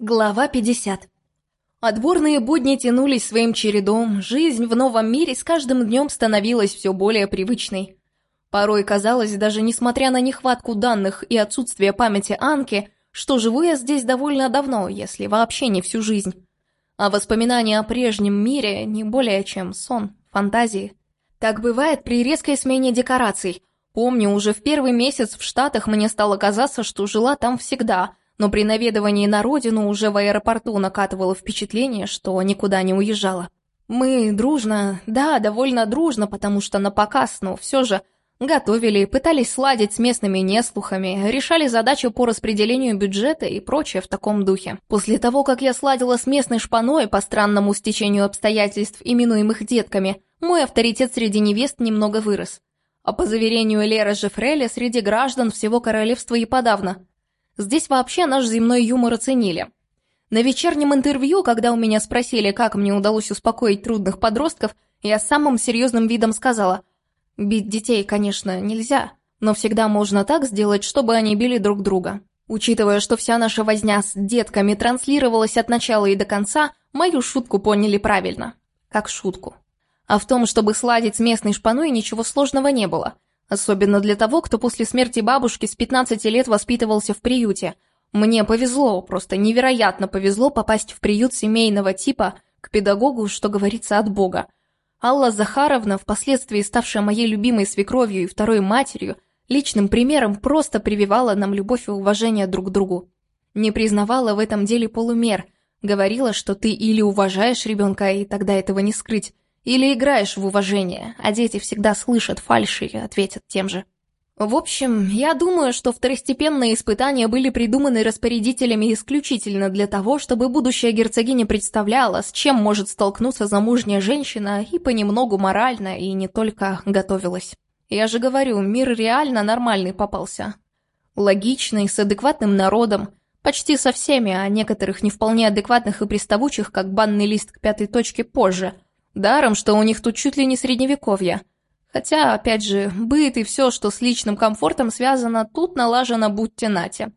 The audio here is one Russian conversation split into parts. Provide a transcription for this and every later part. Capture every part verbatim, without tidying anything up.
Глава пятьдесят. Отборные будни тянулись своим чередом, жизнь в новом мире с каждым днем становилась все более привычной. Порой казалось, даже несмотря на нехватку данных и отсутствие памяти Анки, что живу я здесь довольно давно, если вообще не всю жизнь. А воспоминания о прежнем мире не более чем сон, фантазии. Так бывает при резкой смене декораций. Помню, уже в первый месяц в Штатах мне стало казаться, что жила там всегда, но при наведывании на родину уже в аэропорту накатывало впечатление, что никуда не уезжала. Мы дружно, да, довольно дружно, потому что на показ, но все же, готовили, пытались сладить с местными неслухами, решали задачу по распределению бюджета и прочее в таком духе. После того, как я сладила с местной шпаной по странному стечению обстоятельств, именуемых детками, мой авторитет среди невест немного вырос. А по заверению Леры Жефреля, среди граждан всего королевства и подавно. Здесь вообще наш земной юмор оценили. На вечернем интервью, когда у меня спросили, как мне удалось успокоить трудных подростков, я с самым серьезным видом сказала: «Бить детей, конечно, нельзя, но всегда можно так сделать, чтобы они били друг друга». Учитывая, что вся наша возня с детками транслировалась от начала и до конца, мою шутку поняли правильно. Как шутку. А в том, чтобы сладить с местной шпаной, ничего сложного не было. Особенно для того, кто после смерти бабушки с пятнадцати лет воспитывался в приюте. Мне повезло, просто невероятно повезло попасть в приют семейного типа к педагогу, что говорится, от Бога. Алла Захаровна, впоследствии ставшая моей любимой свекровью и второй матерью, личным примером просто прививала нам любовь и уважение друг к другу. Не признавала в этом деле полумер, говорила, что ты или уважаешь ребенка, и тогда этого не скрыть, или играешь в уважение, а дети всегда слышат фальшь и ответят тем же. В общем, я думаю, что второстепенные испытания были придуманы распорядителями исключительно для того, чтобы будущая герцогиня представляла, с чем может столкнуться замужняя женщина, и понемногу морально, и не только готовилась. Я же говорю, мир реально нормальный попался. Логичный, с адекватным народом, почти со всеми, а некоторых не вполне адекватных и приставучих, как банный лист к пятой точке позже. Даром, что у них тут чуть ли не средневековье. Хотя, опять же, быт и все, что с личным комфортом связано, тут налажено будьте нате.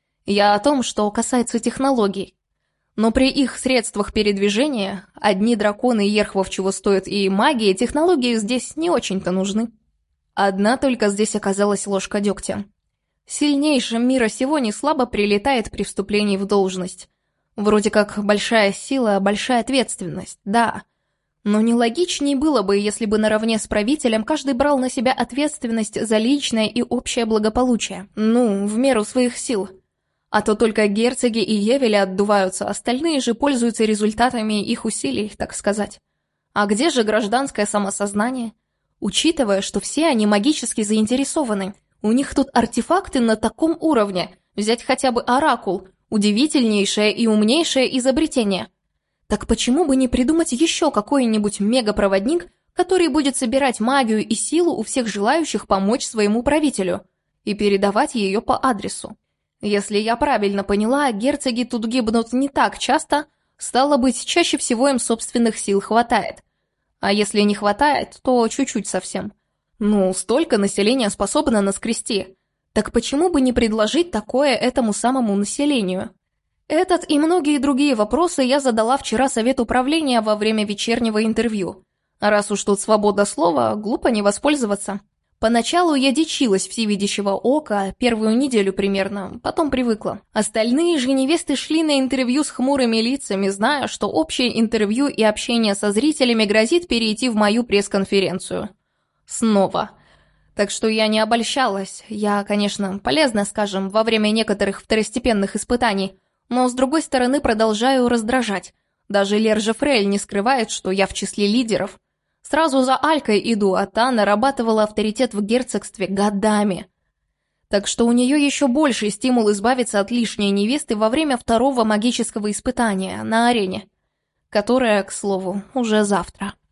Я о том, что касается технологий. Но при их средствах передвижения, одни драконы и ерхвов чего стоят и магии, технологии здесь не очень-то нужны. Одна только здесь оказалась ложка дегтя. Сильнейшим мира сего не слабо прилетает при вступлении в должность. Вроде как большая сила, большая ответственность, да. Но нелогичнее было бы, если бы наравне с правителем каждый брал на себя ответственность за личное и общее благополучие. Ну, в меру своих сил. А то только герцоги и евели отдуваются, остальные же пользуются результатами их усилий, так сказать. А где же гражданское самосознание? Учитывая, что все они магически заинтересованы, у них тут артефакты на таком уровне, взять хотя бы оракул, удивительнейшее и умнейшее изобретение. Так почему бы не придумать еще какой-нибудь мегапроводник, который будет собирать магию и силу у всех желающих помочь своему правителю и передавать ее по адресу? Если я правильно поняла, герцоги тут гибнут не так часто, стало быть, чаще всего им собственных сил хватает. А если не хватает, то чуть-чуть совсем. Ну, столько населения способно наскрести. Так почему бы не предложить такое этому самому населению? Этот и многие другие вопросы я задала вчера Совету управления во время вечернего интервью. А раз уж тут свобода слова, глупо не воспользоваться. Поначалу я дичилась всевидящего ока, первую неделю примерно, потом привыкла. Остальные же невесты шли на интервью с хмурыми лицами, зная, что общее интервью и общение со зрителями грозит перейти в мою пресс-конференцию. Снова. Так что я не обольщалась. Я, конечно, полезна, скажем, во время некоторых второстепенных испытаний, но, с другой стороны, продолжаю раздражать. Даже Лер Жефрель не скрывает, что я в числе лидеров. Сразу за Алькой иду, а та нарабатывала авторитет в герцогстве годами. Так что у нее еще больший стимул избавиться от лишней невесты во время второго магического испытания на арене, которое, к слову, уже завтра.